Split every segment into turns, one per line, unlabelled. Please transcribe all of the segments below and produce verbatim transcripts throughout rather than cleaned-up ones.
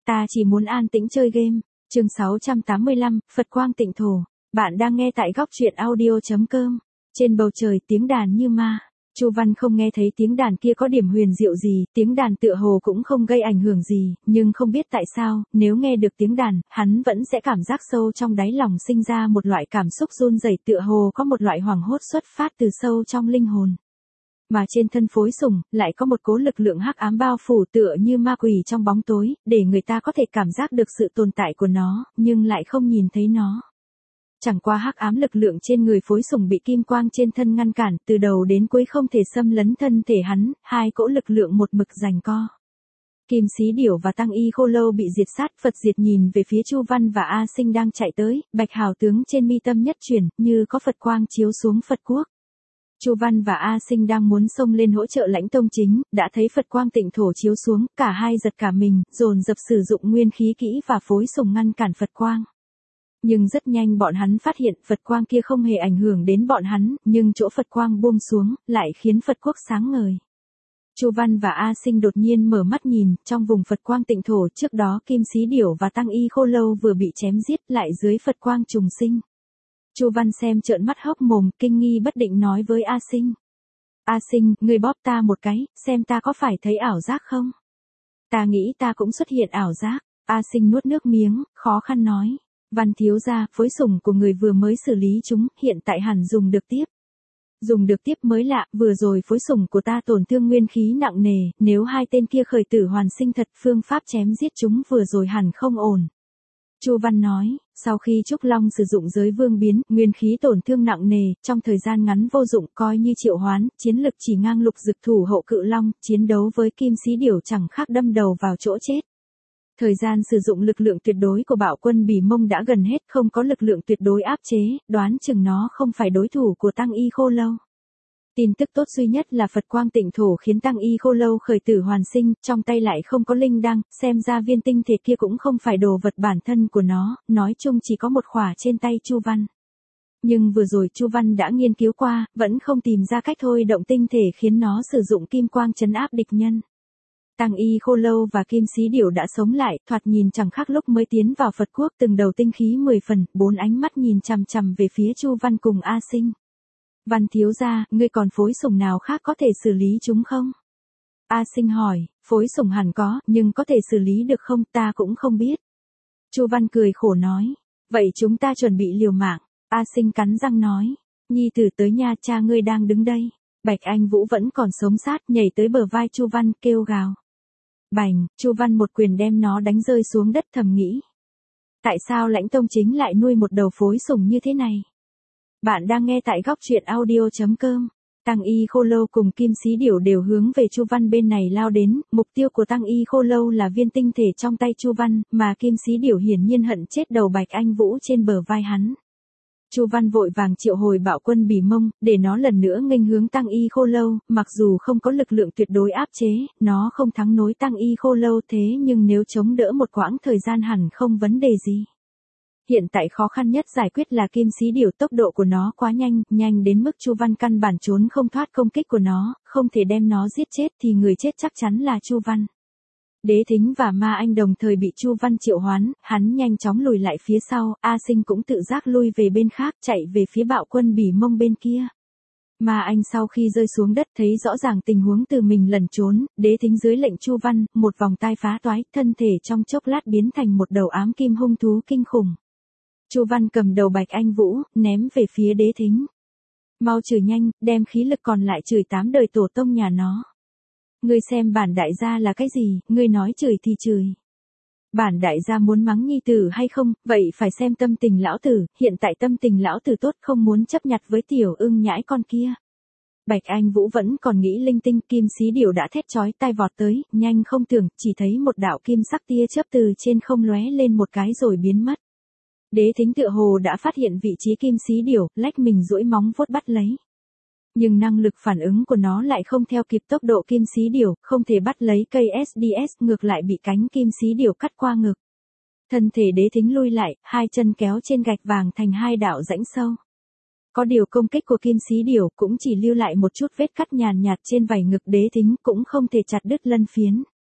ta chỉ muốn an tĩnh chơi game. Chương sáu trăm tám mươi lăm, Phật quang tịnh thổ. Bạn đang nghe tại góc truyện audio chấm com. Trên bầu trời tiếng đàn như ma. Chu Văn không nghe thấy tiếng đàn kia có điểm huyền diệu gì, tiếng đàn tựa hồ cũng không gây ảnh hưởng gì, nhưng không biết tại sao, nếu nghe được tiếng đàn, hắn vẫn sẽ cảm giác sâu trong đáy lòng sinh ra một loại cảm xúc run rẩy, tựa hồ có một loại hoảng hốt xuất phát từ sâu trong linh hồn. Mà trên thân Phối Sùng, lại có một cỗ lực lượng hắc ám bao phủ tựa như ma quỷ trong bóng tối, để người ta có thể cảm giác được sự tồn tại của nó, nhưng lại không nhìn thấy nó. Chẳng qua hắc ám lực lượng trên người Phối Sùng bị kim quang trên thân ngăn cản, từ đầu đến cuối không thể xâm lấn thân thể hắn, hai cỗ lực lượng một mực giằng co. Kim Xí Điểu và Tăng Y Khô Lâu bị diệt sát, Phật Diệt nhìn về phía Chu Văn và A Sinh đang chạy tới, Bạch Hào tướng trên mi tâm nhất chuyển, như có Phật quang chiếu xuống Phật quốc. Chu Văn và A Sinh đang muốn xông lên hỗ trợ Lãnh Tông Chính, đã thấy Phật quang tịnh thổ chiếu xuống, cả hai giật cả mình, dồn dập sử dụng nguyên khí kỹ và Phối Sùng ngăn cản Phật quang. Nhưng rất nhanh bọn hắn phát hiện Phật quang kia không hề ảnh hưởng đến bọn hắn, nhưng chỗ Phật quang buông xuống, lại khiến Phật quốc sáng ngời. Chu Văn và A Sinh đột nhiên mở mắt nhìn, trong vùng Phật quang tịnh thổ trước đó Kim Xí Điểu và Tăng Y Khô Lâu vừa bị chém giết lại dưới Phật quang trùng sinh. Chu Văn xem trợn mắt hốc mồm, kinh nghi bất định nói với A Sinh. A Sinh, ngươi bóp ta một cái, xem ta có phải thấy ảo giác không? Ta nghĩ ta cũng xuất hiện ảo giác. A Sinh nuốt nước miếng, khó khăn nói. Văn thiếu gia, Phối Sùng của người vừa mới xử lý chúng, hiện tại hẳn dùng được tiếp. Dùng được tiếp mới lạ, vừa rồi Phối Sùng của ta tổn thương nguyên khí nặng nề, nếu hai tên kia khởi tử hoàn sinh thật, phương pháp chém giết chúng vừa rồi hẳn không ổn. Chu Văn nói, sau khi Trúc Long sử dụng giới vương biến, nguyên khí tổn thương nặng nề, trong thời gian ngắn vô dụng, coi như triệu hoán, chiến lực chỉ ngang Lục Dực thủ hộ Cự Long, chiến đấu với Kim Xí Điểu chẳng khác đâm đầu vào chỗ chết. Thời gian sử dụng lực lượng tuyệt đối của Bạo Quân Bỉ Mông đã gần hết, không có lực lượng tuyệt đối áp chế, đoán chừng nó không phải đối thủ của Tăng Y Khô Lâu. Tin tức tốt duy nhất là Phật quang tịnh thổ khiến Tăng Y Khô Lâu khởi tử hoàn sinh, trong tay lại không có linh đăng, xem ra viên tinh thể kia cũng không phải đồ vật bản thân của nó, nói chung chỉ có một khỏa trên tay Chu Văn. Nhưng vừa rồi Chu Văn đã nghiên cứu qua, vẫn không tìm ra cách thôi động tinh thể khiến nó sử dụng kim quang trấn áp địch nhân. Tăng Y Khô Lâu và Kim Xí Điểu đã sống lại, thoạt nhìn chẳng khác lúc mới tiến vào Phật quốc, từng đầu tinh khí mười phần, bốn ánh mắt nhìn chằm chằm về phía Chu Văn cùng A Sinh. Văn thiếu gia, ngươi còn Phối Sùng nào khác có thể xử lý chúng không? A Sinh hỏi, Phối Sùng hẳn có, nhưng có thể xử lý được không, ta cũng không biết. Chu Văn cười khổ nói, vậy chúng ta chuẩn bị liều mạng. A Sinh cắn răng nói, nhi tử tới nha, cha ngươi đang đứng đây. Bạch Anh Vũ vẫn còn sống sát, nhảy tới bờ vai Chu Văn, kêu gào. Bành, Chu Văn một quyền đem nó đánh rơi xuống đất, thầm nghĩ. Tại sao Lãnh Tông Chính lại nuôi một đầu Phối Sùng như thế này? Bạn đang nghe tại góc truyện audio chấm com. Tăng Y Khô Lâu cùng Kim Xí Điểu đều hướng về Chu Văn bên này lao đến, mục tiêu của Tăng Y Khô Lâu là viên tinh thể trong tay Chu Văn, mà Kim Xí Điểu hiển nhiên hận chết đầu Bạch Anh Vũ trên bờ vai hắn. Chu Văn vội vàng triệu hồi Bạo Quân Bỉ Mông, để nó lần nữa nghênh hướng Tăng Y Khô Lâu, mặc dù không có lực lượng tuyệt đối áp chế, nó không thắng nổi Tăng Y Khô Lâu thế nhưng nếu chống đỡ một quãng thời gian hẳn không vấn đề gì. Hiện tại khó khăn nhất giải quyết là Kim Xí Điểu, tốc độ của nó quá nhanh, nhanh đến mức Chu Văn căn bản trốn không thoát công kích của nó, không thể đem nó giết chết thì người chết chắc chắn là Chu Văn. Đế Thính và Ma Anh đồng thời bị Chu Văn triệu hoán, hắn nhanh chóng lùi lại phía sau, A Sinh cũng tự giác lui về bên khác, chạy về phía Bạo Quân Bỉ Mông bên kia. Ma Anh sau khi rơi xuống đất thấy rõ ràng tình huống từ mình lẩn trốn, Đế Thính dưới lệnh Chu Văn, một vòng tai phá toái, thân thể trong chốc lát biến thành một đầu ám kim hung thú kinh khủng. Chu Văn cầm đầu Bạch Anh Vũ, ném về phía Đế Thính. Mau chửi nhanh, đem khí lực còn lại chửi tám đời tổ tông nhà nó. Ngươi xem bản đại gia là cái gì, ngươi nói chửi thì chửi. Bản đại gia muốn mắng nhi tử hay không, vậy phải xem tâm tình lão tử, hiện tại tâm tình lão tử tốt, không muốn chấp nhặt với tiểu ưng nhãi con kia. Bạch Anh Vũ vẫn còn nghĩ linh tinh, Kim Xí Điểu đã thét chói tai vọt tới, nhanh không tưởng, chỉ thấy một đạo kim sắc tia chớp từ trên không lóe lên một cái rồi biến mất. Đế Thính tựa hồ đã phát hiện vị trí Kim Xí Điểu, lách mình duỗi móng vuốt bắt lấy. Nhưng năng lực phản ứng của nó lại không theo kịp tốc độ Kim Xí Điểu, không thể bắt lấy cây ét đê ét, ngược lại bị cánh Kim Xí Điểu cắt qua ngực. Thân thể Đế Thính lui lại, hai chân kéo trên gạch vàng thành hai đạo rãnh sâu. Có điều công kích của Kim Xí Điểu cũng chỉ lưu lại một chút vết cắt nhàn nhạt trên vảy ngực Đế Thính, cũng không thể chặt đứt lân phiến.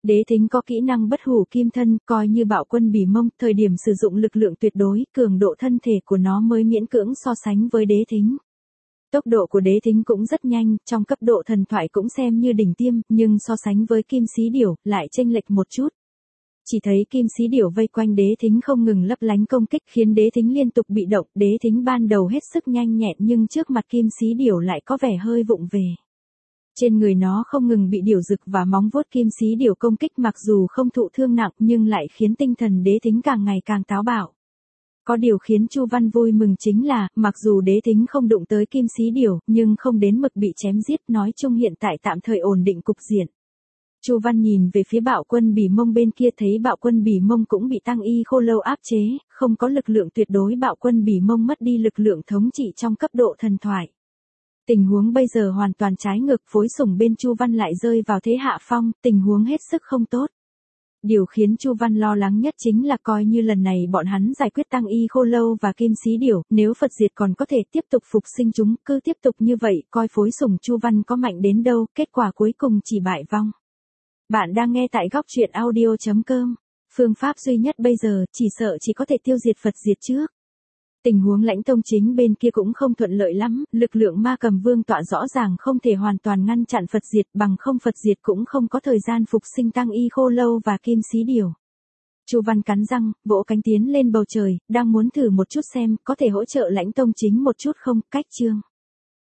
Đế thính có kỹ năng bất hủ kim thân, coi như bạo quân bỉ mông, thời điểm sử dụng lực lượng tuyệt đối, cường độ thân thể của nó mới miễn cưỡng so sánh với đế thính. Tốc độ của đế thính cũng rất nhanh, trong cấp độ thần thoại cũng xem như đỉnh tiêm, nhưng so sánh với kim xí điểu, lại chênh lệch một chút. Chỉ thấy kim xí điểu vây quanh đế thính không ngừng lấp lánh công kích khiến đế thính liên tục bị động, đế thính ban đầu hết sức nhanh nhẹn nhưng trước mặt kim xí điểu lại có vẻ hơi vụng về. Trên người nó không ngừng bị điểu rực và móng vuốt kim xí điểu công kích, mặc dù không thụ thương nặng nhưng lại khiến tinh thần đế thính càng ngày càng táo bạo. Có điều khiến Chu Văn vui mừng chính là, mặc dù đế thính không đụng tới kim xí điểu, nhưng không đến mực bị chém giết, nói chung hiện tại tạm thời ổn định cục diện. Chu Văn nhìn về phía bạo quân bỉ mông bên kia, thấy bạo quân bỉ mông cũng bị tăng y khô lâu áp chế, không có lực lượng tuyệt đối, bạo quân bỉ mông mất đi lực lượng thống trị trong cấp độ thần thoại. Tình huống bây giờ hoàn toàn trái ngược, phối sủng bên Chu Văn lại rơi vào thế hạ phong, tình huống hết sức không tốt. Điều khiến Chu Văn lo lắng nhất chính là coi như lần này bọn hắn giải quyết tăng y khô lâu và kim xí điểu, nếu Phật diệt còn có thể tiếp tục phục sinh chúng, cứ tiếp tục như vậy, coi phối sủng Chu Văn có mạnh đến đâu, kết quả cuối cùng chỉ bại vong. Bạn đang nghe tại góc truyện audio chấm com. Phương pháp duy nhất bây giờ, chỉ sợ chỉ có thể tiêu diệt Phật diệt trước. Tình huống Lãnh Tông Chính bên kia cũng không thuận lợi lắm, lực lượng ma cầm vương tọa rõ ràng không thể hoàn toàn ngăn chặn Phật diệt, bằng không Phật diệt cũng không có thời gian phục sinh tăng y khô lâu và kim xí điểu. Chu Văn cắn răng, vỗ cánh tiến lên bầu trời, đang muốn thử một chút xem có thể hỗ trợ Lãnh Tông Chính một chút không, cách chương.